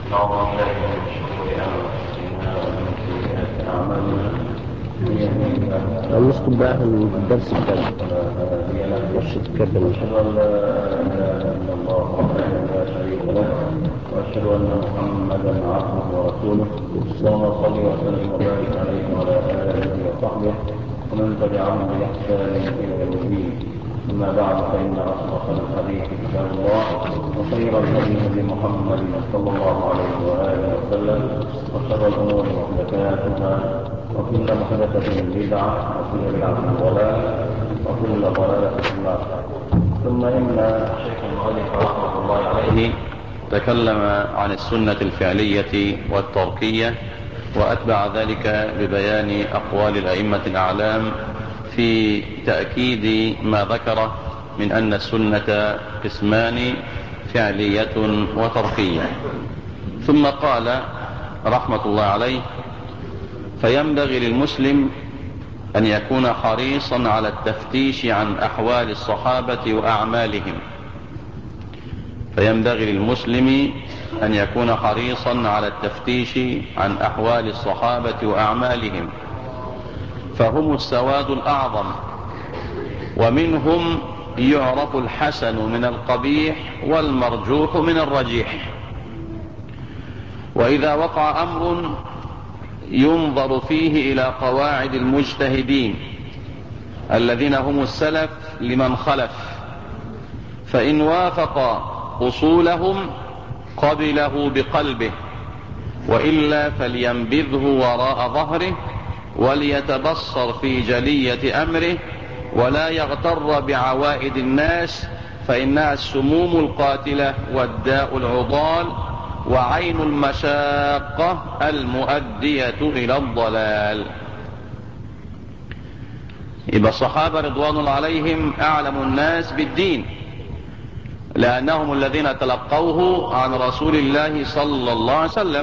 نعوذ بالله من شرور أنفسنا ومن سيئات أعمالنا من يهده الله المسكن بقى الدرس كده فلا هادي له وشت كده وأشهد أن لا إله إلا الله وحده لا شريك له وأشهد أن محمدا عبده ورسوله اللهم صل وسلم وبارك عليه وعلى آله وصحبه ومن تبعهم بإحسان إلى يوم الدين. أما بعد فإن أصدق الحديث كتاب الله وخير الهدي هدي محمد صلى الله عليه وآله وسلم وشر الأمور محدثاتها وكل محدثة بدعة وكل بدعة ضلالة وكل ضلالة في النار. ثم إن الشيخ المؤلف رحمة الله عليه تكلم عن السنة الفعلية والتركية، وأتبع ذلك ببيان أقوال الأئمة الأعلام في تأكيد ما ذكره من أن السنة قسمان فعلية وتركية. ثم قال رحمة الله عليه: فينبغي للمسلم أن يكون حريصا على التفتيش عن أحوال الصحابة وأعمالهم. فينبغي للمسلم أن يكون حريصا على التفتيش عن أحوال الصحابة وأعمالهم، فهم السواد الأعظم، ومنهم يعرف الحسن من القبيح والمرجوح من الرجيح. وإذا وقع أمر ينظر فيه إلى قواعد المجتهدين الذين هم السلف لمن خلف، فإن وافق أصولهم قبله بقلبه، وإلا فلينبذه وراء ظهره وليتبصر في جلية أمره، ولا يغتر بعوائد الناس، فإنها السموم القاتلة والداء العضال وعين المشاقة المؤدية إلى الضلال. يبقى الصحابة رضوان الله عليهم أعلم الناس بالدين، لأنهم الذين تلقوه عن رسول الله صلى الله عليه وسلم.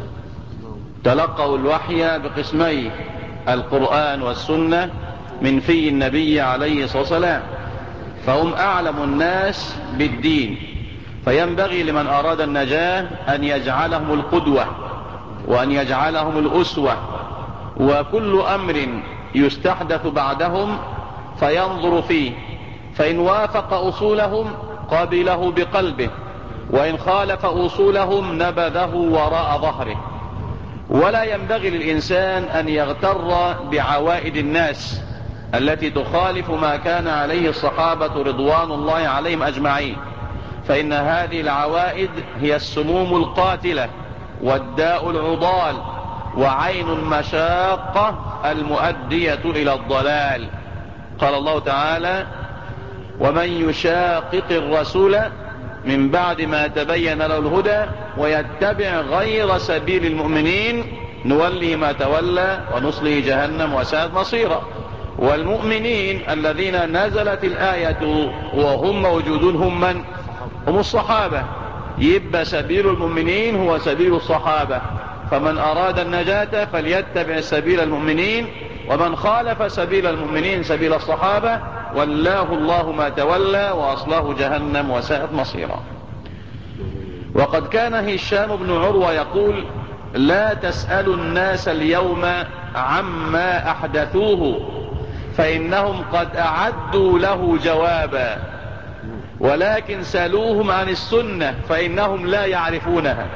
تلقوا الوحي بقسميه: القرآن والسنة من في النبي عليه الصلاة والسلام، فهم أعلم الناس بالدين. فينبغي لمن أراد النجاة أن يجعلهم القدوة وأن يجعلهم الأسوة، وكل أمر يستحدث بعدهم فينظر فيه، فإن وافق أصولهم قبله بقلبه، وإن خالف أصولهم نبذه وراء ظهره. ولا ينبغي للإنسان أن يغتر بعوائد الناس التي تخالف ما كان عليه الصحابة رضوان الله عليهم أجمعين، فإن هذه العوائد هي السموم القاتلة والداء العضال وعين المشاقة المؤدية إلى الضلال. قال الله تعالى: ومن يشاقق الرسول من بعد ما تبين له الهدى ويتبع غير سبيل المؤمنين نوله ما تولى ونصله جهنم وساءت مصيرا. والمؤمنين الذين نزلت الآية وهم موجودون هم من؟ هم الصحابة. يبقى سبيل المؤمنين هو سبيل الصحابة، فمن أراد النجاة فليتبع سبيل المؤمنين، ومن خالف سبيل المؤمنين سبيل الصحابة ولاه الله ما تولى وأصله جهنم وساءت مصيرا. وقد كان هشام بن عروة يقول: لا تسألوا الناس اليوم عما أحدثوه فإنهم قد أعدوا له جوابا، ولكن سألوهم عن السنة فإنهم لا يعرفونها.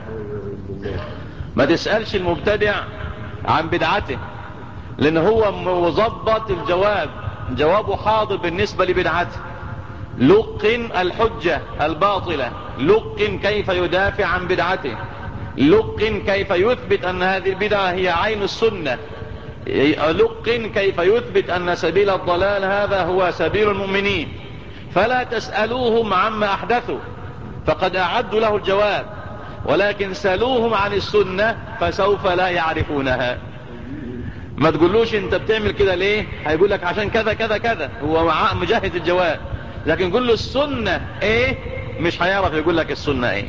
ما تسألش المبتدع عن بدعته، لأن هو مظبط الجواب، جوابه حاضر بالنسبة لبدعته. لقن الحجة الباطلة، لقن كيف يدافع عن بدعته، لقن كيف يثبت أن هذه البدعة هي عين السنة، لقن كيف يثبت أن سبيل الضلال هذا هو سبيل المؤمنين. فلا تسألوهم عما أحدثوا فقد أعدوا له الجواب، ولكن سألوهم عن السنة فسوف لا يعرفونها. ما تقولوش انت بتعمل كده ليه، هيقول لك عشان كذا كذا كذا، هو مجهز الجواب. لكن قل له السنة ايه، مش هيعرف يقول لك السنة ايه.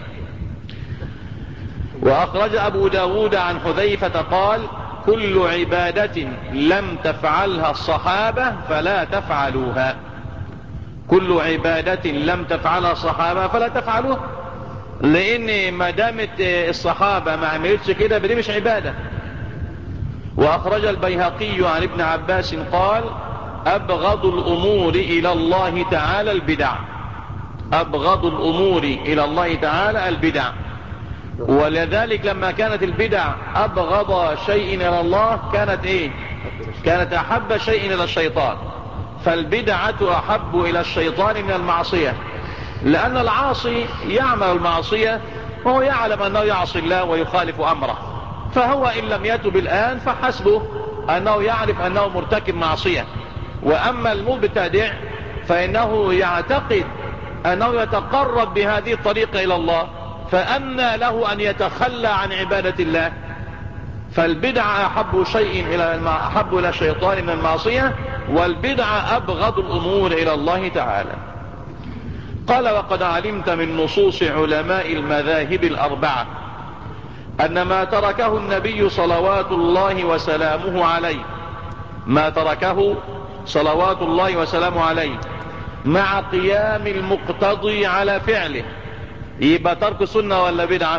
وأخرج أبو داود عن حذيفة قال: كل عبادة لم تفعلها الصحابة فلا تفعلوها. كل عبادة لم تفعلها الصحابة فلا تفعلوها. لان ما دامت الصحابة ما عملتش كده بدي مش عبادة. واخرج البيهقي عن ابن عباس قال ابغض الامور الى الله تعالى البدع. ابغض الامور الى الله تعالى البدع. ولذلك لما كانت البدع ابغض شيء الى الله كانت ايه؟ كانت احب شيء الى الشيطان. فالبدعة احب الى الشيطان من المعصية، لان العاصي يعمل المعصية وهو يعلم انه يعصي الله ويخالف امره، فهو ان لم يتب الان فحسبه انه يعرف انه مرتكب معصية. واما المبتدع فانه يعتقد انه يتقرب بهذه الطريقة الى الله، فأنى له أن يتخلى عن عبادة الله. فالبدع أحب إلى الشيطان من المعصية، والبدع أبغض الأمور إلى الله تعالى. قال وقد علمت من نصوص علماء المذاهب الأربعة أن ما تركه النبي صلوات الله وسلامه عليه، ما تركه صلوات الله وسلامه عليه مع قيام المقتضي على فعله، يبقى ترك سنة ولا بدعة؟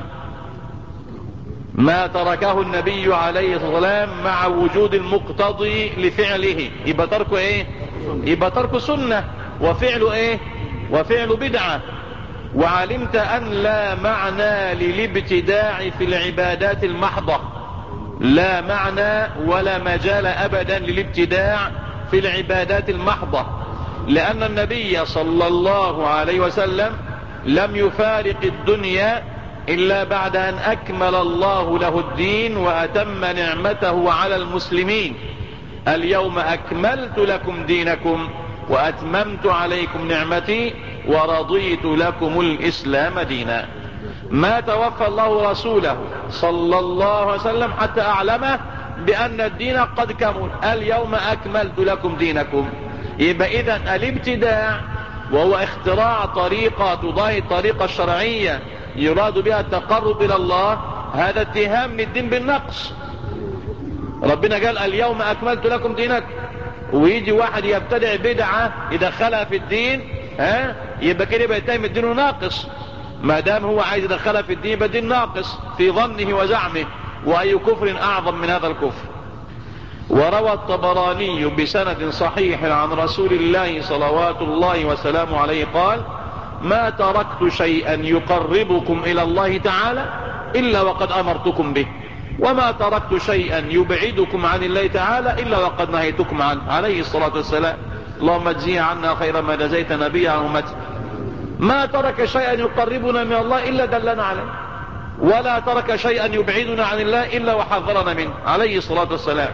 ما تركه النبي عليه الصلاة والسلام مع وجود المقتضي لفعله يبقى تركه ايه؟ يبقى ترك سنة. وفعله ايه؟ وفعل بدعة. وعلمت ان لا معنى للابتداع في العبادات المحضة، لا معنى ولا مجال ابدا للابتداع في العبادات المحضة، لان النبي صلى الله عليه وسلم لم يفارق الدنيا إلا بعد أن أكمل الله له الدين وأتم نعمته على المسلمين. اليوم أكملت لكم دينكم وأتممت عليكم نعمتي ورضيت لكم الإسلام دينا. ما توفى الله رسوله صلى الله عليه وسلم حتى أعلمه بأن الدين قد كمل، اليوم أكملت لكم دينكم. يبقى إذن الابتداع وهو اختراع طريقة تضاهي الطريقة الشرعية يراد بها التقرب إلى الله، هذا اتهام للدين بالنقص. ربنا قال اليوم أكملت لكم دينكم، ويجي واحد يبتدع بدعة يدخلها في الدين، يبقى كده يبقى يتهم الدين ناقص. ما دام هو عايز يدخلها في الدين يبقى الدين ناقص في ظنه وزعمه، وأي كفر أعظم من هذا الكفر. وروى الطبراني بسند صحيح عن رسول الله صلوات الله وسلامه عليه قال ما تركت شيئا يقربكم إلى الله تعالى إلا وقد أمرتكم به، وما تركت شيئا يبعدكم عن الله تعالى إلا وقد نهيتكم عنه، عليه الصلاة والسلام. اللهم اجزيه عنا خير ما جزيت نبي عن أمته. ما ترك شيئا يقربنا من الله إلا دلنا عليه، ولا ترك شيئا يبعدنا عن الله إلا وحذرنا منه، عليه الصلاة والسلام.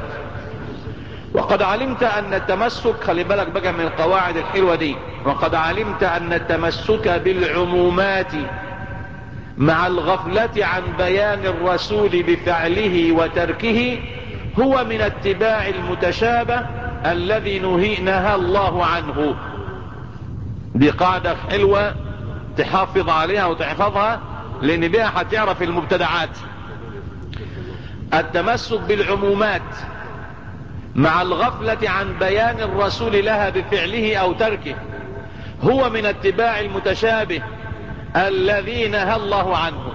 وقد علمت أن التمسك، خلي بالك بقى من القواعد الحلوة دي، وقد علمت أن التمسك بالعمومات مع الغفلة عن بيان الرسول بفعله وتركه هو من اتباع المتشابه الذي نهى الله عنه. دي قاعدة حلوة تحافظ عليها وتحفظها، لأن بها هتعرف المبتدعات. التمسك بالعمومات مع الغفلة عن بيان الرسول لها بفعله أو تركه هو من اتباع المتشابه الذي نهى الله عنه.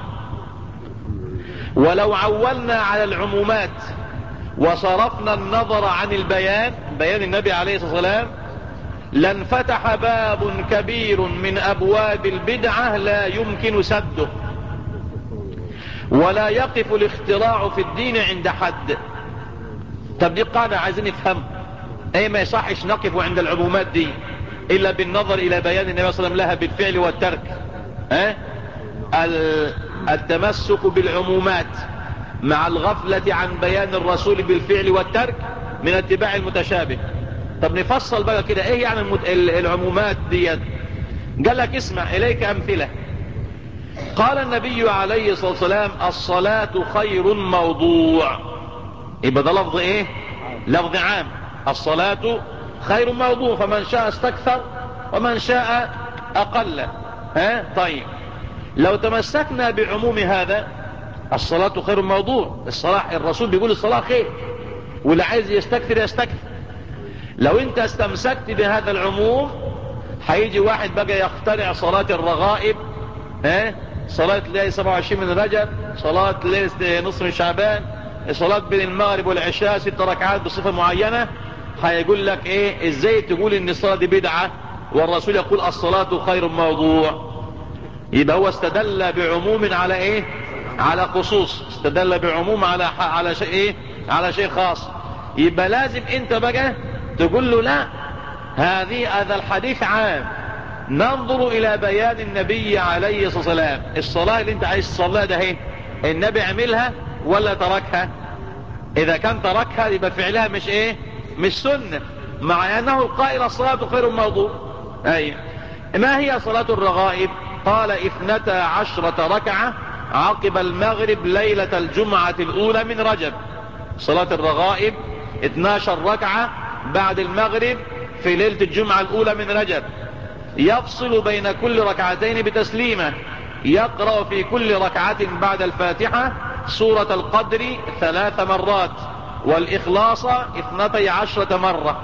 ولو عولنا على العمومات وصرفنا النظر عن بيان النبي عليه الصلاة والسلام لانفتح باب كبير من أبواب البدعة لا يمكن سده، ولا يقف الاختراع في الدين عند حد. طب دي قاعدة عايزين نفهم ايه، ما يصحش نقف عند العمومات دي الا بالنظر الى بيان النبي صلى الله عليه وسلم لها بالفعل والترك. التمسك بالعمومات مع الغفلة عن بيان الرسول بالفعل والترك من اتباع المتشابه. طب نفصل بقى كده ايه يعني العمومات ديت. قال لك اسمع اليك امثلة. قال النبي عليه الصلاة والسلام الصلاة خير موضوع، يبقى ده لفظ ايه؟ لفظ عام. الصلاة خير موضوع، فمن شاء استكثر ومن شاء اقل. طيب لو تمسكنا بعموم هذا الصلاة خير موضوع، الصلاة الرسول بيقول الصلاة خير، واللي عايز يستكثر يستكثر. لو انت استمسكت بهذا العموم هيجي واحد بقى يخترع صلاة الرغائب صلاة الليل 27 من رجب، صلاة الليل نصف من شعبان، صلاة بين المغرب والعشاء 6 ركعات بصفة معينة، هيقول لك ايه ازاي تقول ان الصلاة دي بدعة والرسول يقول الصلاة خير موضوع؟ يبقى هو استدل بعموم على ايه؟ على خصوص، استدل بعموم على شيء ايه؟ على شيء خاص. يبقى لازم انت بقى تقول له لا، هذا الحديث عام، ننظر الى بيان النبي عليه الصلاة والسلام. الصلاة اللي انت عايز تصليها ده ايه؟ النبي عملها ولا تركها؟ اذا كان تركها يبقى فعلها مش ايه؟ مش سنة، مع انه القائل الصلاة خير موضوع. ايوه. ما هي صلاة الرغائب؟ قال 12 ركعة عقب المغرب ليلة الجمعة الاولى من رجب. صلاة الرغائب 12 ركعة بعد المغرب في ليلة الجمعة الاولى من رجب، يفصل بين كل ركعتين بتسليمة، يقرأ في كل ركعة بعد الفاتحة سورة القدر 3 مرات والإخلاص 12 مرة.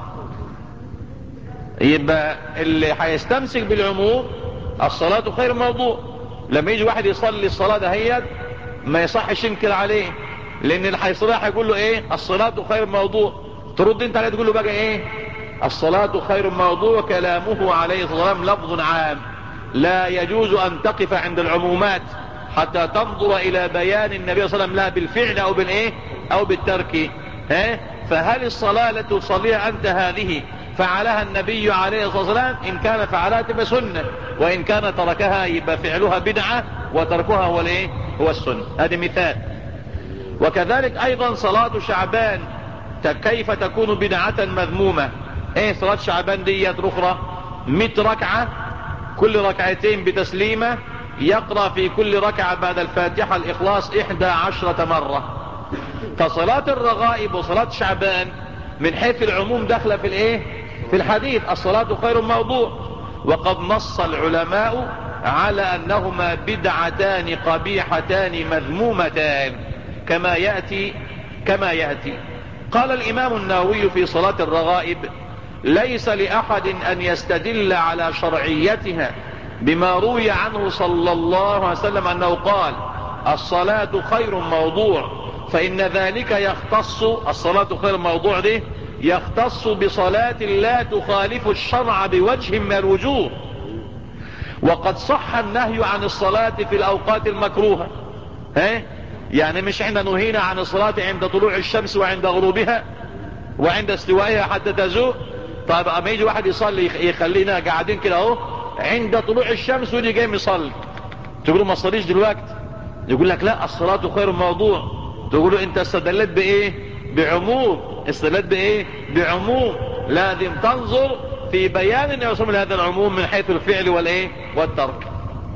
يبقى اللي هيستمسك بالعموم الصلاة خير موضوع. لما يجي واحد يصلي الصلاة دهيت ما يصحش ينكر عليه، لان اللي هيصليها هيقول له ايه؟ الصلاة خير موضوع. ترد انت عليه تقول له بقى ايه؟ الصلاة خير موضوع كلامه عليه الصلاة والسلام لفظ عام، لا يجوز ان تقف عند العمومات حتى تنظر الى بيان النبي صلى الله عليه وسلم لا بالفعل او بالايه او بالترك. فهل الصلاة التي تصليها انت هذه فعلها النبي عليه الصلاة والسلام؟ ان كان فعلها تبقى سنة، وان كان تركها يبقى فعلها بدعة وتركها هو الايه؟ هو السنة. هذا مثال. وكذلك ايضا صلاة شعبان كيف تكون بدعة مذمومة؟ ايه صلاة شعبان دي اخرى 100 ركعة كل ركعتين بتسليمة، يقرأ في كل ركعة بعد الفاتحة الإخلاص 11 مرة. فصلاة الرغائب وصلاة شعبان من حيث العموم داخلة في الايه؟ في الحديث الصلاة خير موضوع. وقد نص العلماء على انهما بدعتان قبيحتان مذمومتان كما يأتي. قال الامام النووي في صلاة الرغائب: ليس لأحد أن يستدل على شرعيتها بما روي عنه صلى الله عليه وسلم أنه قال الصلاة خير موضوع، فإن ذلك يختص، الصلاة خير موضوع دي يختص بصلاة لا تخالف الشرع بوجه من الوجوه. وقد صح النهي عن الصلاة في الأوقات المكروهة. يعني مش احنا نهينا عن الصلاة عند طلوع الشمس وعند غروبها وعند استوائها حتى تزول؟ طيب اما يجي واحد يصلي يخلينا قاعدين كده اهو عند طلوع الشمس ويجي جاي يصلي، تقول له ما تصليش دلوقتي؟ يقول لك لا الصلاة خير موضوع. تقول له انت استدلت بايه؟ بعموم. استدلت بايه؟ بعموم. لازم تنظر في بيان النبي صلى الله عليه وسلم هذا العموم من حيث الفعل والايه والترك.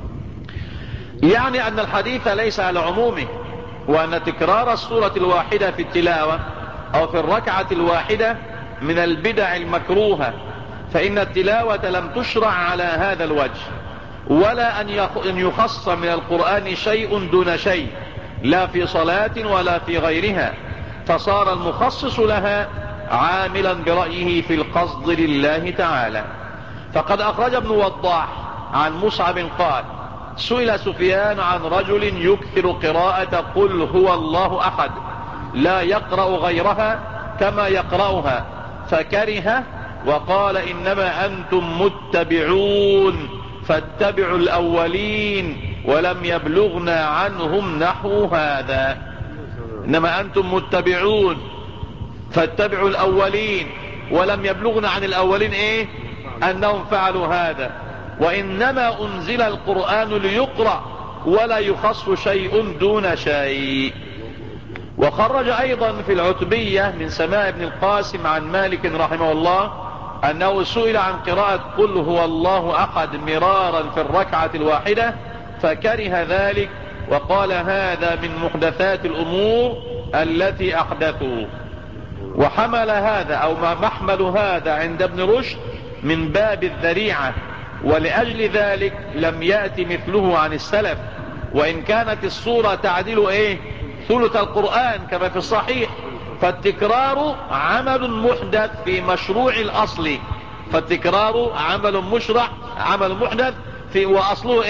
يعني ان الحديث ليس على عمومه، وان تكرار السورة الواحدة في التلاوة او في الركعة الواحدة من البدع المكروهة، فإن التلاوة لم تشرع على هذا الوجه، ولا أن يخص من القرآن شيء دون شيء لا في صلاة ولا في غيرها، فصار المخصص لها عاملا برأيه في القصد لله تعالى. فقد أخرج ابن وضاح عن مصعب قال: سئل سفيان عن رجل يكثر قراءة قل هو الله أحد لا يقرأ غيرها كما يقرأها فكره، وقال: إنما أنتم متبعون فاتبعوا الأولين ولم يبلغنا عنهم نحو هذا. إنما أنتم متبعون فاتبعوا الأولين ولم يبلغنا عن الأولين إيه؟ أنهم فعلوا هذا. وإنما أنزل القرآن ليقرأ ولا يخص شيء دون شيء. وخرج أيضا في العتبية من سماع ابن القاسم عن مالك رحمه الله أنه سئل عن قراءة قل هو الله أحد مرارا في الركعة الواحدة فكره ذلك، وقال: هذا من محدثات الأمور التي أحدثوا. وحمل هذا أو ما محمل هذا عند ابن رشد من باب الذريعة، ولأجل ذلك لم يأتي مثله عن السلف، وإن كانت الصورة تعدل إيه؟ ثلث القرآن كما في الصحيح. فالتكرار عمل محدث في مشروع الأصل، فالتكرار عمل محدث في وأصله إيه؟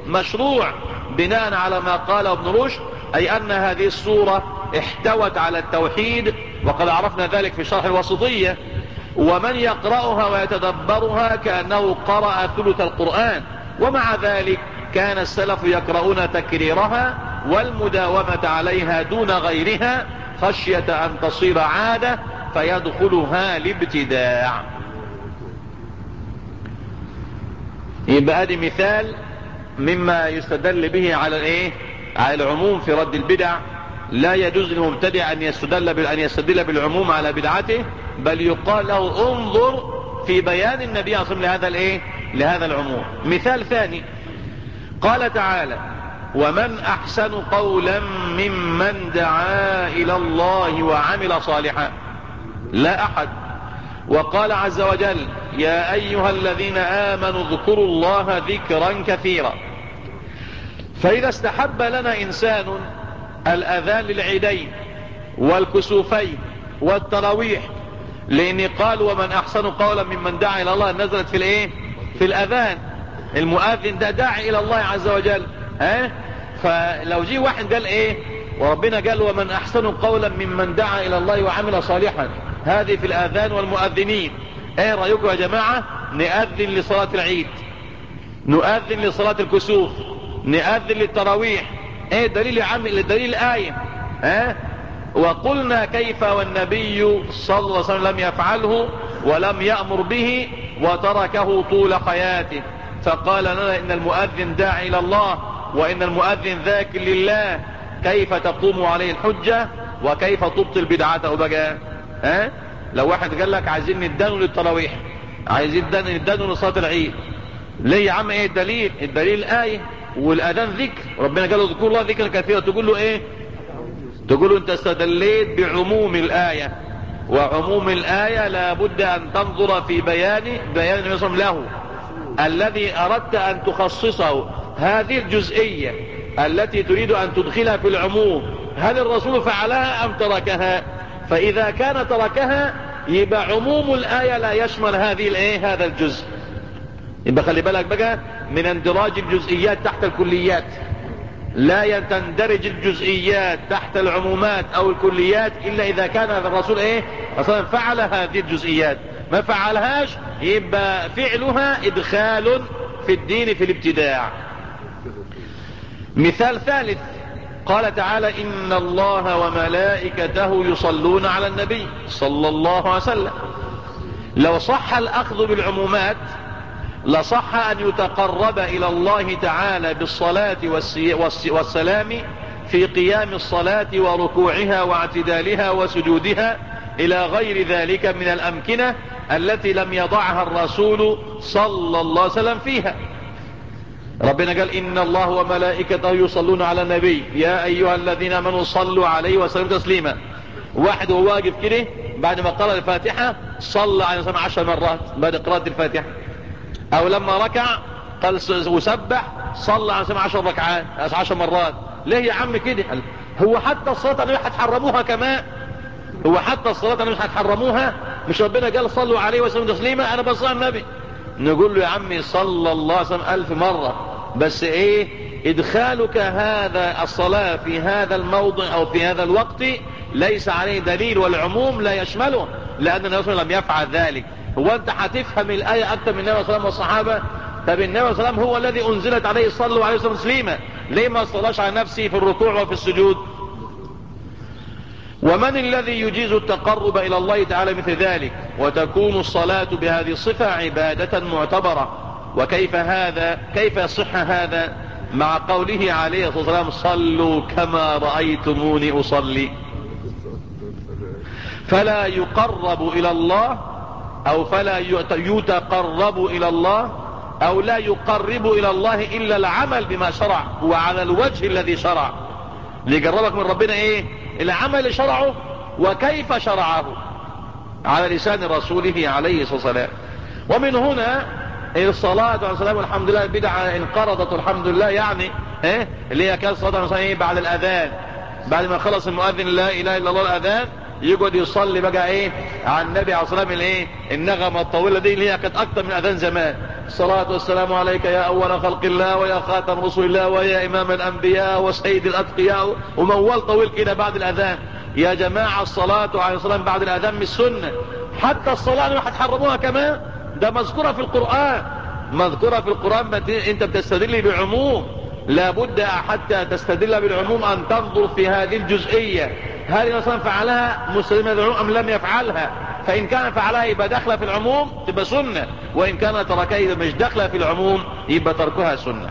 مشروع بناء على ما قاله ابن رشد، أي أن هذه السورة احتوت على التوحيد، وقد عرفنا ذلك في شرح الوسطية. ومن يقرأها ويتدبرها كأنه قرأ ثلث القرآن. ومع ذلك كان السلف يقرؤون تكريرها والمداومة عليها دون غيرها خشية أن تصير عادة فيدخلها الابتداع. يبقى دي مثال مما يستدل به على على العموم في رد البدع. لا يجوز للمبتدع أن يستدل بالعموم على بدعته، بل يقال له انظر في بيان النبي صلى الله عليه وسلم لهذا العموم. مثال ثاني، قال تعالى: ومن أحسن قولا ممن دعا إلى الله وعمل صالحا. لا أحد. وقال عز وجل: يا أيها الذين آمنوا اذكروا الله ذكرا كثيرا. فإذا استحب لنا إنسان الأذان للعيدين والكسوفين والتراويح، لأن قال ومن أحسن قولا ممن دعا إلى الله، نزلت في الأذان. المؤذن ده داعي إلى الله عز وجل. فلو جي واحد قال وربنا قال ومن أحسن قولا ممن دعا إلى الله وعمل صالحا، هذه في الأذان والمؤذنين. رأيكم يا جماعة؟ نؤذن لصلاة العيد، نؤذن لصلاة الكسوف، نؤذن للتراويح. دليل يا عم؟ الدليل الآية. وقلنا كيف والنبي صلى الله عليه وسلم لم يفعله ولم يأمر به وتركه طول حياته، فقال لنا إن المؤذن داعي إلى الله وإن المؤذن ذاكر لله، كيف تقوم عليه الحجة وكيف تبطل بدعته بقى؟ لو واحد قال لك عايزين ندانوا للتراويح، عايزين ندانوا لصلاة العيد، ليه يا عم؟ الدليل؟ الدليل الآية والأذان ذكر، ربنا قال له اذكروا الله ذكرا كثيرا. تقول له تقول له انت استدليت بعموم الآية، وعموم الآية لابد أن تنظر في بيان النبي صلى الله عليه وسلم له، الذي أردت أن تخصصه هذه الجزئية التي تريد أن تدخلها في العموم، هل الرسول فعلها أم تركها؟ فإذا كان تركها يبقى عموم الآية لا يشمل هذا الجزء. يبقى خلي بالك بقى من اندراج الجزئيات تحت الكليات. لا تندرج الجزئيات تحت العمومات أو الكليات إلا إذا كان الرسول أصلا فعل هذه الجزئيات. ما فعلهاش يبقى فعلها إدخال في الدين في الابتداع. مثال ثالث، قال تعالى: إن الله وملائكته يصلون على النبي صلى الله عليه وسلم. لو صح الأخذ بالعمومات لصح أن يتقرب إلى الله تعالى بالصلاة والسلام في قيام الصلاة وركوعها واعتدالها وسجودها إلى غير ذلك من الأمكنة التي لم يضعها الرسول صلى الله عليه وسلم فيها. ربنا قال: إن الله وملائكته يصلون على النبي يا أيها الذين آمنوا صلوا عليه وسلموا تسليما. واحد وهو واقف كده بعد ما قرأ الفاتحة صلى عليه وسلم 10 مرات بعد قراءة الفاتحة، أو لما ركع قال وسبح صلى عليه وسلم 10 ركعات 10 مرات. ليه يا عم كده؟ هو حتى الصلاة اللي هتحرموها كمان؟ هو حتى الصلاة اللي مش هتحرموها؟ مش ربنا قال صلوا عليه وسلم تسليما؟ أنا بصلي النبي. نقول له يا عمي صلى الله عليه وسلم 1000 مرة، بس إدخالك هذا الصلاة في هذا الموضع أو في هذا الوقت ليس عليه دليل، والعموم لا يشمله، لأن النبي صلى الله عليه وسلم لم يفعل ذلك. هو أنت هتفهم الآية أكثر من النبي صلى الله عليه وسلم والصحابة؟ طب النبي صلى الله عليه وسلم هو الذي أنزلت عليه صلوا عليه وسلم تسليما، ليه ما صلاش على نفسه في الركوع وفي السجود؟ ومن الذي يجيز التقرب إلى الله تعالى مثل ذلك وتكون الصلاة بهذه الصفة عبادة معتبرة؟ وكيف يصح هذا مع قوله عليه الصلاة والسلام: صلوا كما رأيتموني أصلي؟ فلا يقرب إلى الله أو فلا يتقرب إلى الله أو لا يقرب إلى الله إلا العمل بما شرع وعلى الوجه الذي شرع. ليقربك من ربنا العمل اللي شرعه وكيف شرعه على لسان رسوله عليه الصلاة والسلام. ومن هنا الصلاة والسلام والحمد لله بدعة انقرضت والحمد لله، يعني اللي هي كانت صلاة مثلا بعد الأذان، بعد ما خلص المؤذن لا إله إلا الله الأذان يقعد يصلي بقى على النبي عليه الصلاة والسلام النغمة الطويلة دي اللي هي كانت أكتر من أذان زمان. الصلاة والسلام عليك يا أول خلق الله ويا خاتم رسول الله ويا إمام الأنبياء وسيد الأتقياء، وموال طويل كده بعد الأذان. يا جماعة الصلاة عليه السلام بعد الأذان مش سنة، حتى الصلاة اللي هتحرموها كمان ده مذكورة في القرآن، مذكورة في القرآن. انت بتستدل بعموم، لابد حتى تستدل بالعموم أن تنظر في هذه الجزئية، هل مثلا فعلها مستلزمة بالعموم أم لم يفعلها؟ فإن كان فعلها يبقى داخله في العموم تبقى سنة، وإن كان تركها يبقى مش داخله في العموم يبقى تركها سنة.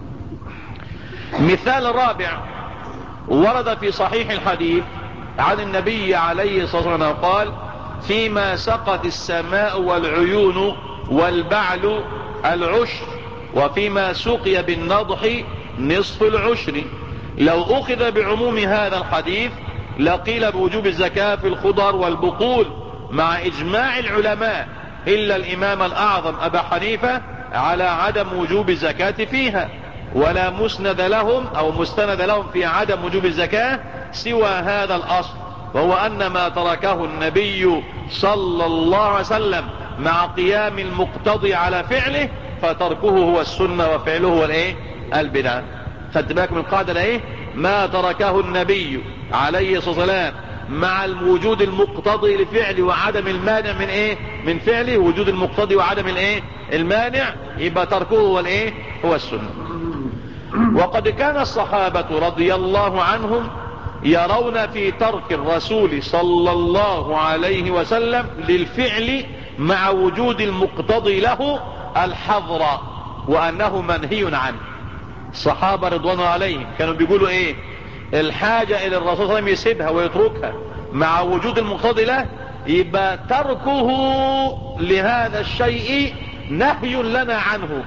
مثال رابع ورد في صحيح الحديث عن النبي عليه الصلاة والسلام قال: فيما سقت السماء والعيون والبعل العشر، وفيما سقي بالنضح نصف العشر. لو أخذ بعموم هذا الحديث لقيل بوجوب الزكاة في الخضر والبقول مع إجماع العلماء إلا الإمام الأعظم أبا حنيفة على عدم وجوب الزكاة فيها، ولا مسند لهم أو مستند لهم في عدم وجوب الزكاة سوى هذا الأصل، وهو أن ما تركه النبي صلى الله عليه وسلم مع قيام المقتضي على فعله فتركه هو السنة وفعله هو الايه؟ البدعة. خدت بالك من القاعدة الايه؟ ما تركه النبي عليه الصلاة والسلام مع الوجود المقتضي لفعله وعدم المانع من ايه؟ من فعله، وجود المقتضي وعدم الايه؟ المانع، يبقى تركه هو الايه؟ هو السنة. وقد كان الصحابة رضي الله عنهم يرون في ترك الرسول صلى الله عليه وسلم للفعل مع وجود المقتضي له الحظر، وأنه منهي عنه. الصحابة رضوان الله عليهم كانوا بيقولوا ايه؟ الحاجة الى الرسول صلى الله عليه وسلم يسيبها ويتركها مع وجود المقتضي له يبقى تركه لهذا الشيء نهي لنا عنه.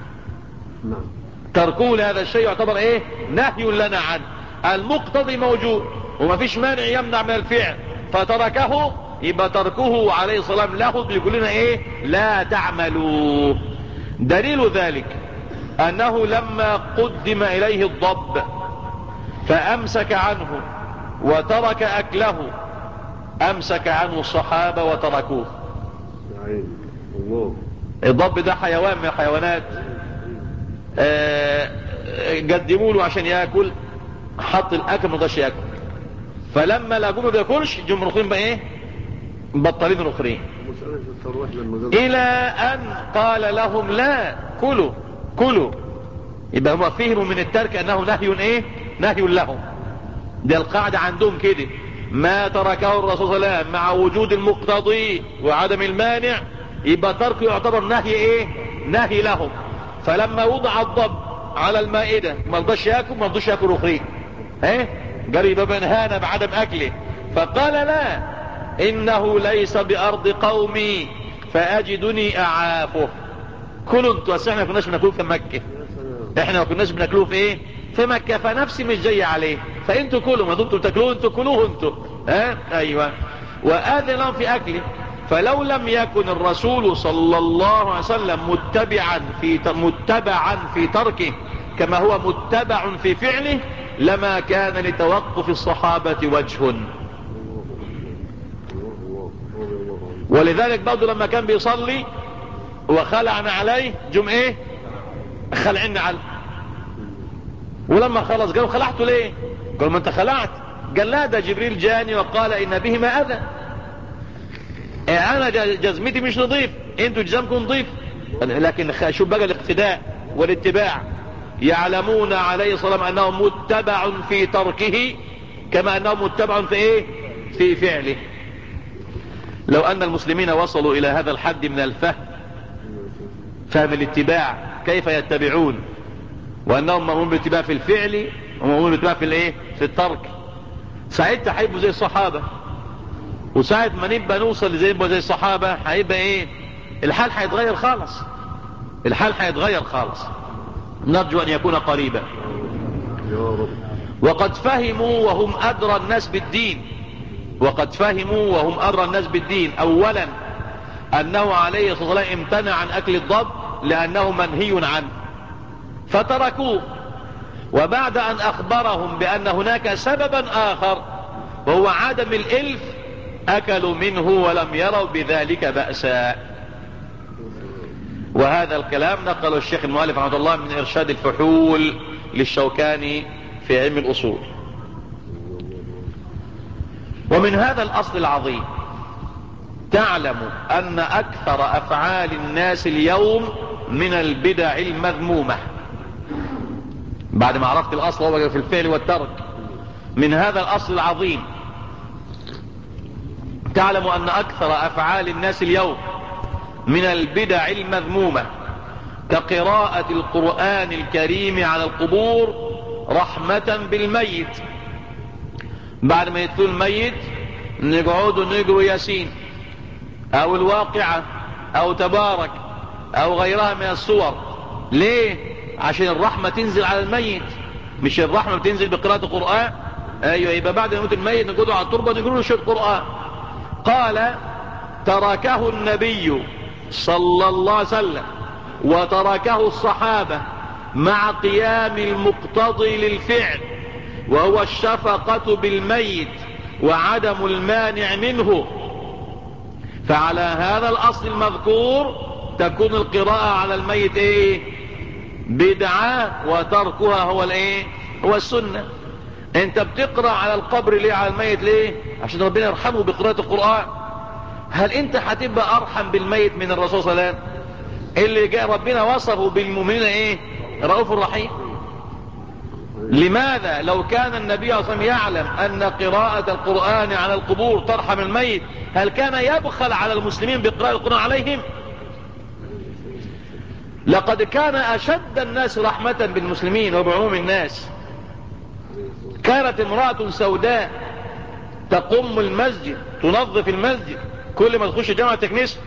تركه لهذا الشيء يعتبر ايه؟ نهي لنا عنه. المقتضي موجود وما فيش مانع يمنع من الفعل، فتركه يبقى تركه عليه الصلاة والسلام له بيقول لنا ايه؟ لا تعملوا. دليل ذلك انه لما قدم اليه الضب فامسك عنه وترك اكله، امسك عنه الصحابة وتركوه. الضب ده حيوان من الحيوانات، قدموا له عشان ياكل، حط الاكل ما رضاش ياكل، فلما لقوه ما بياكلش جم الاخرين بقى ايه؟ بطلين الاخرين، الى ان قال لهم لا كلوا كلوا. يبقى هم فهموا من الترك انه نهي ايه؟ نهي لهم. دي القاعدة عندهم كده، ما تركه الرسول صلى الله عليه وسلم مع وجود المقتضي وعدم المانع يبقى تركه يعتبر نهي ايه؟ نهي لهم. فلما وضع الضب على المائدة ما رضاش ياكل، ما رضوش ياكل اخرين، ايه؟ قريب بنهانا بعدم اكله، فقال لا انه ليس بارض قومي فاجدني اعافه. كلوا انتوا، احنا ما كناش بناكلوه في مكة، احنا ما كناش بناكلوه في ايه؟ في مكة، فنفسي مش جاي عليه، فانتوا كلوا، ما دمتوا بتاكلوه انتوا كلوه انتوا، ها؟ ايوه. واذن لهم في اكله. فلو لم يكن الرسول صلى الله عليه وسلم متبعا في تركه كما هو متبع في فعله لما كان لتوقف الصحابة وجه. ولذلك برضه لما كان بيصلي وخلعنا عليه جم ايه؟ خلعنا عليه. ولما خلص قالوا خلعته ليه؟ قالوا ما انت خلعت. قال لا، ده جبريل جاني وقال ان بهما اذى، انا جزمتي مش نظيف، انتوا جزمكم نظيف. لكن شوف بقى الاقتداء والاتباع، يعلمون عليه الصلاة والسلام انه متبع في تركه كما انه متبع في ايه؟ في فعله. لو ان المسلمين وصلوا الى هذا الحد من الفهم، فهم الاتباع، كيف يتبعون وانهم مأمورون بالاتباع في الفعل ومأمورون بالاتباع في الايه؟ في الترك، ساعتها هيبقوا زي الصحابة. وساعة ما نبقى نوصل زي الصحابة هيبقى ايه؟ الحال هيتغير خالص، الحال هيتغير خالص. نرجو ان يكون قريبا. وقد فهموا وهم ادرى الناس بالدين، وقد فهموا وهم ادرى الناس بالدين اولا انه عليه الصلاة والسلام امتنع عن اكل الضب لانه منهي عنه فتركوه، وبعد ان اخبرهم بان هناك سببا اخر وهو عدم الالف اكلوا منه ولم يروا بذلك بأسا. وهذا الكلام نقله الشيخ المؤلف رحمه الله من إرشاد الفحول للشوكاني في علم الأصول. ومن هذا الأصل العظيم تعلم أن أكثر أفعال الناس اليوم من البدع المذمومة. بعد ما عرفت الأصل هو في الفعل والترك، من هذا الأصل العظيم تعلم أن أكثر أفعال الناس اليوم من البدع المذمومة كقراءة القرآن الكريم على القبور رحمة بالميت. بعد ما يدفن الميت نقعدوا نقروا ياسين أو الواقعة أو تبارك أو غيرها من السور. ليه؟ عشان الرحمة تنزل على الميت، مش الرحمة بتنزل بقراءة القرآن. أيوة، يبقى بعد ما يموت الميت نقعدوا على التربة نقروا له شيء قرآن. قال تركه النبي صلى الله عليه وسلم وتركه الصحابة مع قيام المقتضي للفعل وهو الشفقة بالميت وعدم المانع منه. فعلى هذا الأصل المذكور تكون القراءة على الميت بدعة، وتركها هو السنة. انت بتقرأ على القبر ليه؟ على الميت ليه؟ عشان ربنا يرحمه بقراءة القرآن. هل انت هتبقى ارحم بالميت من الرسول صلى الله عليه وسلم اللي جاء ربنا وصفه بالمؤمنين رؤوف رحيم؟ لماذا لو كان النبي صلى الله عليه وسلم يعلم ان قراءة القرآن على القبور ترحم الميت هل كان يبخل على المسلمين بقراءة القرآن عليهم؟ لقد كان اشد الناس رحمة بالمسلمين وبعموم الناس. كانت امرأة سوداء تقوم المسجد تنظف المسجد، كل ما تخش جامعة تكنيس،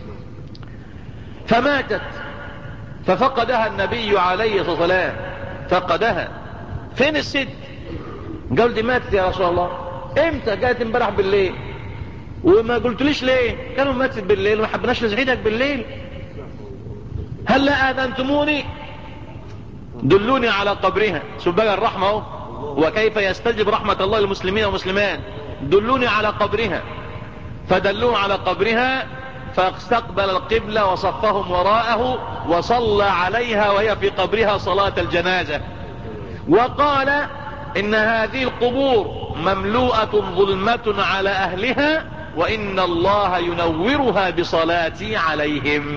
فماتت ففقدها النبي عليه الصلاة والسلام. فقدها. فين الست؟ قال دي ماتت يا رسول الله. امتى؟ قالت امبارح بالليل. وما قلتليش ليه؟ كانوا ماتت بالليل وما حبناش نزعجك بالليل. هل لا آذنتموني؟ دلوني على قبرها. شوف بقى الرحمة اهو، وكيف يستجب رحمة الله للمسلمين والمسلمات. دلوني على قبرها. فدلوه على قبرها فاستقبل القبلة وصفهم وراءه وصلى عليها وهي في قبرها صلاة الجنازة. وقال إن هذه القبور مملوءة ظلمة على أهلها وإن الله ينورها بصلاتي عليهم.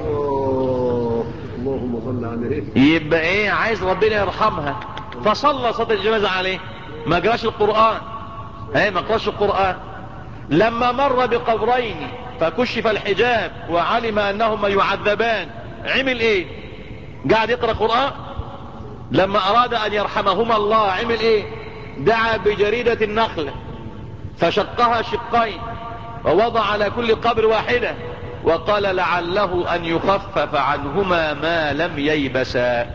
اللهم صل عليه. يبقى عايز ربنا يرحمها فصلى صلاة الجنازة عليه، ما قراش القرآن. ما قراش القرآن. لما مر بقبرين فكشف الحجاب وعلم أنهما يعذبان عمل قاعد يقرأ قرآن؟ لما أراد أن يرحمهما الله عمل دعا بجريدة النخل فشقها شقين ووضع على كل قبر واحدة وقال لعله أن يخفف عنهما ما لم ييبسا.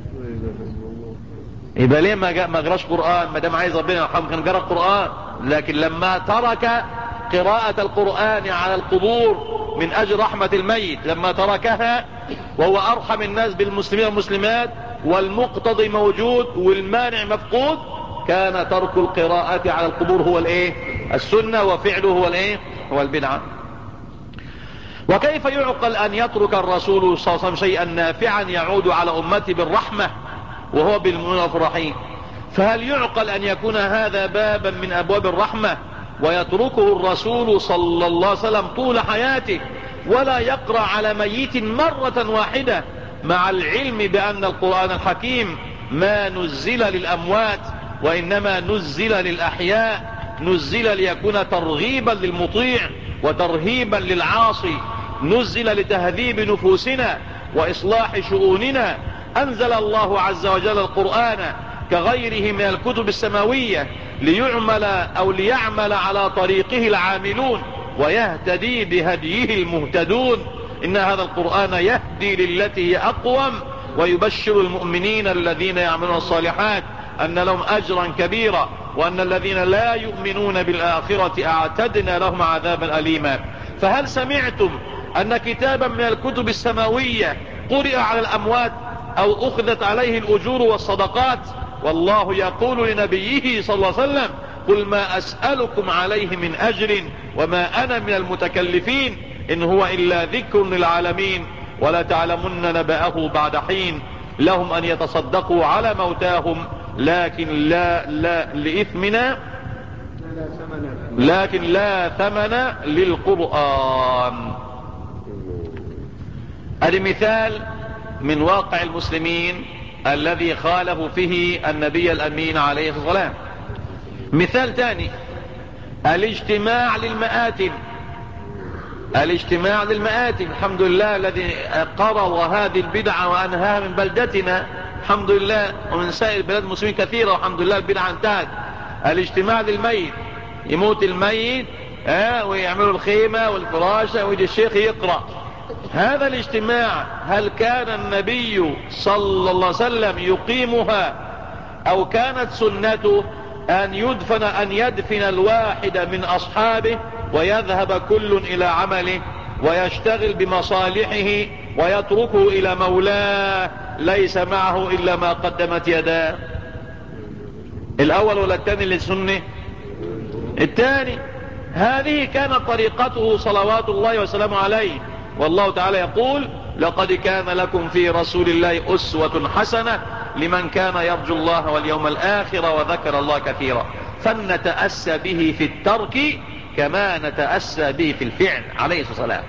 يبقى ليه ما قراش قرآن؟ ما دام عايز ربنا يرحمه كان قرأ القرآن. لكن لما ترك قراءة القرآن على القبور من أجل رحمة الميت، لما تركها وهو أرحم الناس بالمسلمين والمسلمات والمقتضي موجود والمانع مفقود، كان ترك القراءة على القبور هو السنة، وفعله هو البدعة. وكيف يعقل أن يترك الرسول صلى الله عليه وسلم شيئا نافعا يعود على أمته بالرحمة وهو بالمؤمنين الرحيم؟ فهل يعقل أن يكون هذا بابا من أبواب الرحمة ويتركه الرسول صلى الله عليه وسلم طول حياته ولا يقرأ على ميت مرة واحدة، مع العلم بأن القرآن الحكيم ما نزل للأموات وإنما نزل للأحياء، نزل ليكون ترغيبا للمطيع وترهيبا للعاصي، نزل لتهذيب نفوسنا وإصلاح شؤوننا. أنزل الله عز وجل القرآن كغيره من الكتب السماوية ليعمل على طريقه العاملون ويهتدي بهديه المهتدون. إن هذا القرآن يهدي للتي هي أقوم ويبشر المؤمنين الذين يعملون الصالحات أن لهم أجرا كبيرا وأن الذين لا يؤمنون بالآخرة أعتدنا لهم عذابا أليما. فهل سمعتم أن كتابا من الكتب السماوية قرئ على الأموات أو أخذت عليه الأجور والصدقات؟ والله يقول لنبيه صلى الله عليه وسلم قل ما أسألكم عليه من أجر وما أنا من المتكلفين إن هو إلا ذكر للعالمين ولا تعلمن نبأه بعد حين لهم أن يتصدقوا على موتاهم لكن لا لإثمنا لكن لا ثمن للقرآن. هذا مثال من واقع المسلمين الذي خالفوا فيه النبي الأمين عليه الصلاة والسلام. مثال ثاني الاجتماع للمآتم. الاجتماع للمآتم الحمد لله الذي قرر هذه البدعة وأنهاها من بلدتنا الحمد لله ومن سائر بلاد المسلمين كثيرة والحمد لله البدعة انتهت. الاجتماع للميت، يموت الميت ويعملوا الخيمة والفراشة ويجي الشيخ يقرأ. هذا الاجتماع هل كان النبي صلى الله عليه وسلم يقيمها أو كانت سنته أن يدفن الواحد من أصحابه ويذهب كل إلى عمله ويشتغل بمصالحه ويتركه إلى مولاه ليس معه إلا ما قدمت يداه؟ الأول ولا الثاني للسنة؟ الثاني. هذه كانت طريقته صلوات الله وسلامه عليه. والله تعالى يقول لقد كان لكم في رسول الله أسوة حسنة لمن كان يرجو الله واليوم الآخر وذكر الله كثيرا. فلنتأسى به في الترك كما نتأسى به في الفعل عليه الصلاة والسلام.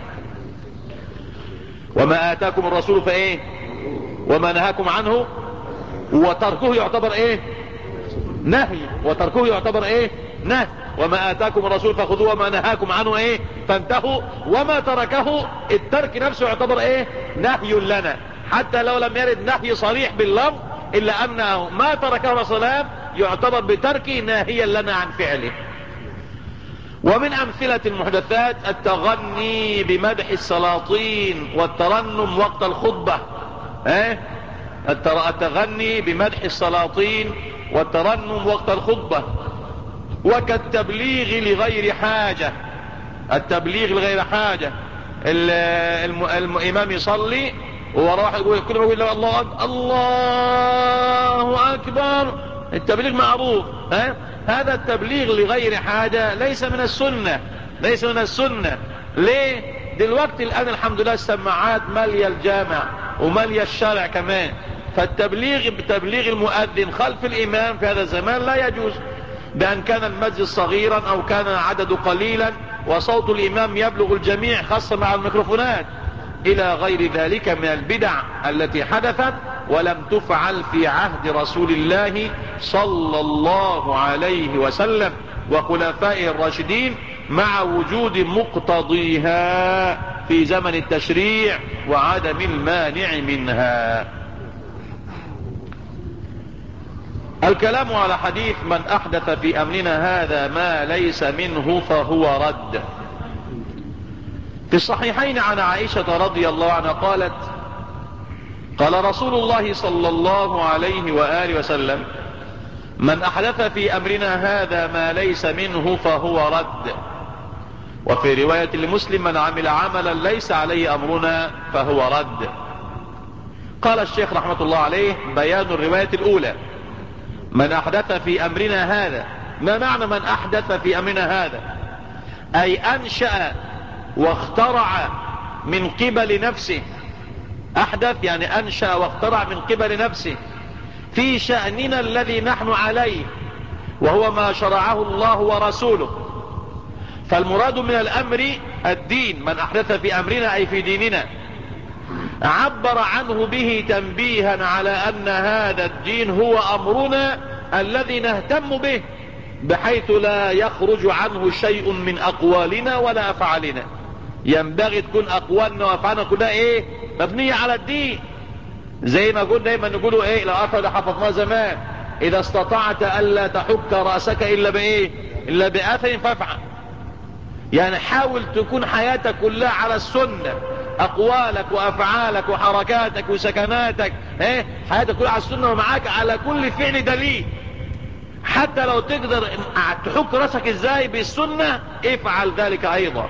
وما آتاكم الرسول فإيه وما نهاكم عنه، وتركه يعتبر إيه نهي، وتركه يعتبر إيه نهي. وما آتاكم الرسول فخذوه وما نهاكم عنه إيه فانتهوا. وما تركه الترك نفسه يعتبر إيه نهي لنا، حتى لو لم يرد نهي صريح باللفظ إلا أنه ما تركه الرسول صلى الله عليه وسلم يعتبر بتركه ناهيا لنا عن فعله. ومن أمثلة المحدثات التغني بمدح السلاطين والترنم وقت الخطبة. التغني بمدح السلاطين والترنم وقت الخطبة. وكالتبليغ لغير حاجة. التبليغ لغير حاجة، الإمام يصلي وراح يقول كل ما يقول الله أكبر الله أكبر، التبليغ معروف. هذا التبليغ لغير حاجة ليس من السنة، ليس من السنة. ليه؟ دلوقتي الآن الحمد لله السماعات مالية الجامع ومالية الشارع كمان، فالتبليغ بتبليغ المؤذن خلف الإمام في هذا الزمان لا يجوز، بأن كان المسجد صغيرا أو كان عدد قليلا وصوت الإمام يبلغ الجميع خاصة مع الميكروفونات إلى غير ذلك من البدع التي حدثت ولم تفعل في عهد رسول الله صلى الله عليه وسلم وخلفائه الراشدين مع وجود مقتضيها في زمن التشريع وعدم المانع منها. الكلام على حديث من أحدث في أمرنا هذا ما ليس منه فهو رد. في الصحيحين عن عائشة رضي الله عنها قالت قال رسول الله صلى الله عليه وآله وسلم من أحدث في أمرنا هذا ما ليس منه فهو رد. وفي رواية لمسلم من عمل عملا ليس عليه أمرنا فهو رد. قال الشيخ رحمة الله عليه بيان الرواية الأولى من أحدث في أمرنا هذا. ما معنى من أحدث في أمرنا هذا؟ أي أنشأ واخترع من قبل نفسه. أحدث يعني أنشأ واخترع من قبل نفسه في شأننا الذي نحن عليه وهو ما شرعه الله ورسوله. فالمراد من الأمر الدين. من أحدث في أمرنا أي في ديننا عبر عنه به تنبيها على أن هذا الدين هو أمرنا الذي نهتم به بحيث لا يخرج عنه شيء من أقوالنا ولا أفعالنا. ينبغي تكون أقوالنا وأفعالنا كلها إيه مبنية على الدين. زي ما قلنا دايما نقولوا إيه لو أفعل حفظنا زمان إذا استطعت ألا تحك رأسك إلا بإيه إلا بأثر فافعل. يعني حاول تكون حياتك كلها على السنة، أقوالك وأفعالك وحركاتك وسكناتك حياتك كلها على السنة ومعاك على كل فعل دليل. حتى لو تقدر تحك رأسك إزاي بالسنة افعل ذلك أيضا.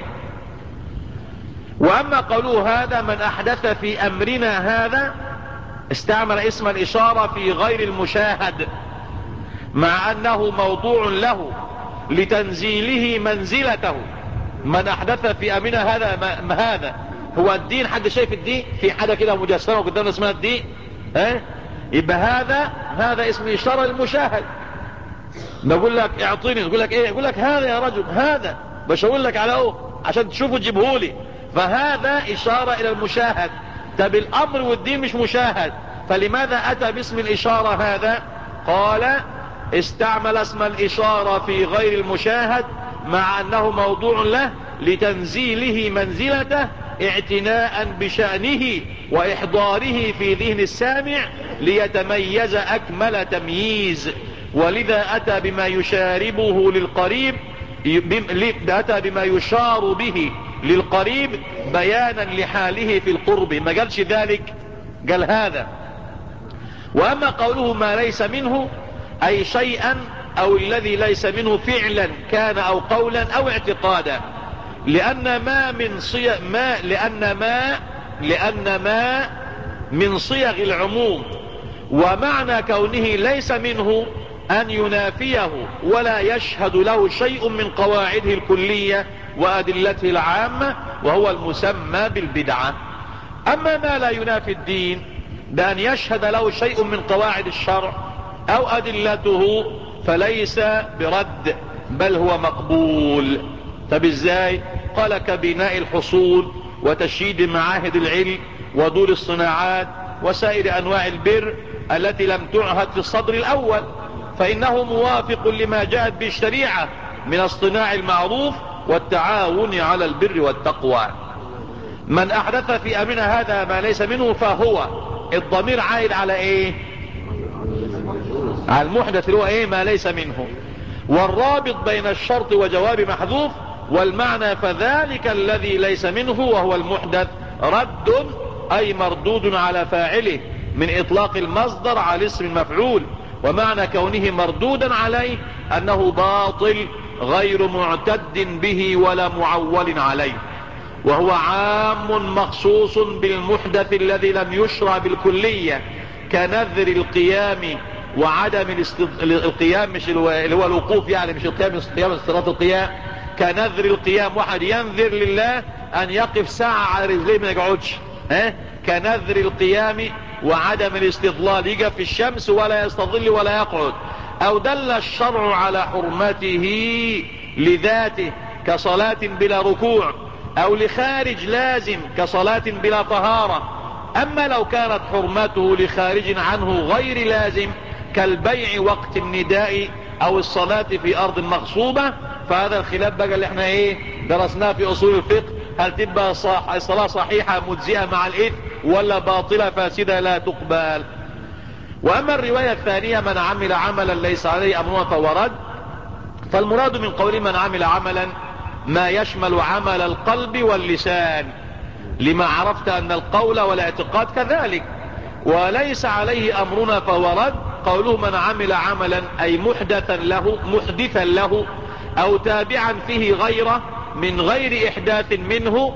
وأما قوله هذا من أحدث في أمرنا هذا استعمل اسم الإشارة في غير المشاهد مع أنه موضوع له لتنزيله منزلته. من أحدث في أمرنا هذا هو الدين حد شايف الدين؟ في حاجة كده مجسمة قدامنا اسمها الدين؟ يبقى هذا اسم إشارة للمشاهد. بقول لك اعطيني، تقول لك ايه؟ يقول لك هذا يا رجل، هذا بشاور لك على اهو عشان تشوفه تجيبهولي. فهذا إشارة إلى المشاهد. طب الأمر والدين مش مشاهد، فلماذا أتى باسم الإشارة هذا؟ قال استعمل اسم الإشارة في غير المشاهد مع أنه موضوع له لتنزيله منزلته اعتناء بشأنه وإحضاره في ذهن السامع ليتميز أكمل تمييز. ولذا أتى بما يشاربه للقريب، أتى بما يشار به للقريب بيانا لحاله في القرب، ما قالش ذلك، قال هذا. وأما قوله ما ليس منه أي شيئا أو الذي ليس منه فعلا كان أو قولا أو اعتقادا، لأن ما من صيغ العموم، ومعنى كونه ليس منه أن ينافيه ولا يشهد له شيء من قواعده الكلية وأدلته العامة، وهو المسمى بالبدعة. أما ما لا ينافي الدين بأن يشهد له شيء من قواعد الشرع أو أدلته فليس برد، بل هو مقبول. طب ازاي؟ قال كبناء الحصول وتشييد معاهد العلم ودور الصناعات وسائر أنواع البر التي لم تعهد في الصدر الأول، فإنه موافق لما جاءت به الشريعة من اصطناع المعروف والتعاون على البر والتقوى. من أحدث في أمرنا هذا ما ليس منه فهو، الضمير عائد على ايه؟ على المحدث اللي هو ايه؟ ما ليس منه. والرابط بين الشرط وجواب محذوف، والمعنى فذلك الذي ليس منه وهو المحدث رد أي مردود على فاعله من إطلاق المصدر على اسم المفعول. ومعنى كونه مردودا عليه أنه باطل غير معتد به ولا معول عليه، وهو عام مخصوص بالمحدث الذي لم يشرع بالكلية كنذر القيام وعدم القيام، مش اللي هو الوقوف يعني، مش القيام صلاة القيام، كنذر القيام، واحد ينذر لله أن يقف ساعة على رجليه ما يقعدش، كنذر القيام وعدم الاستظلال، يقف في الشمس ولا يستظل ولا يقعد. أو دل الشرع على حرمته لذاته كصلاة بلا ركوع، أو لخارج لازم كصلاة بلا طهارة. أما لو كانت حرمته لخارج عنه غير لازم كالبيع وقت النداء أو الصلاة في أرض مغصوبة، فهذا الخلاف بقى اللي احنا درسناه في أصول الفقه، هل تبقى الصلاة صحيحة مجزئة مع الإثم ولا باطلة فاسدة لا تقبل. وأما الرواية الثانية من عمل عملا ليس عليه أمرنا فهو رد، فالمراد من قول من عمل عملا ما يشمل عمل القلب واللسان، لما عرفت أن القول والاعتقاد كذلك. وليس عليه أمرنا فهو رد، قوله من عمل عملا أي محدثا له أو تابعا فيه غيره من غير إحداث منه.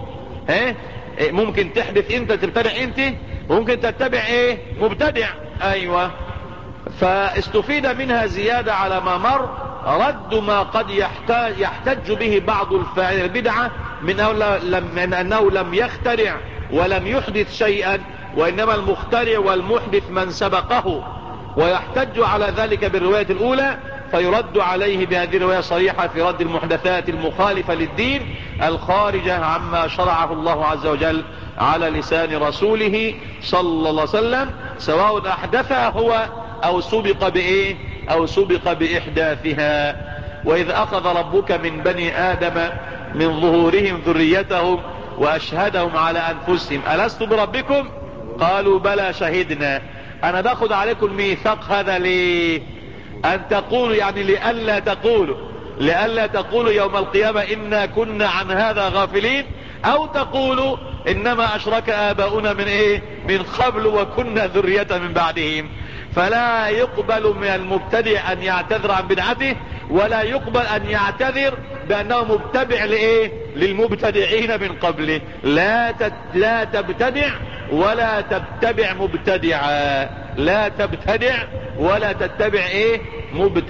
ممكن تحدث انت، تبتدع انت، ممكن تتبع مبتدع. ايوه. فاستفيد منها زيادة على ما مر رد ما قد يحتج به بعض الفاعل البدعة من أنه لم يخترع ولم يحدث شيئا، وإنما المخترع والمحدث من سبقه، ويحتج على ذلك بالرواية الأولى، فيرد عليه بهذه الرواية صريحة في رد المحدثات المخالفة للدين الخارجة عما شرعه الله عز وجل على لسان رسوله صلى الله عليه وسلم، سواء أحدثها هو أو سبق بإحداثها. وإذ أخذ ربك من بني آدم من ظهورهم ذريتهم وأشهدهم على أنفسهم ألست بربكم؟ قالوا بلى شهدنا. أنا باخذ عليكم الميثاق هذا ليه؟ أن تقولوا، يعني لئلا تقولوا يوم القيامة إنا كنا عن هذا غافلين، أو تقولوا إنما أشرك آباؤنا من قبل وكنا ذرية من بعدهم. فلا يقبل من المبتدع أن يعتذر عن بدعته، ولا يقبل أن يعتذر بأنه مبتدع للمبتدعين من قبله. لا تبتدع ولا تتبع مبتدعا، لا تبتدع ولا تتبع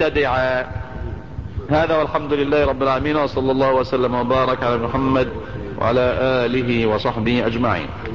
مبتدعا. هذا والحمد لله رب العالمين، وصلى الله وسلم وبارك على محمد وعلى آله وصحبه أجمعين.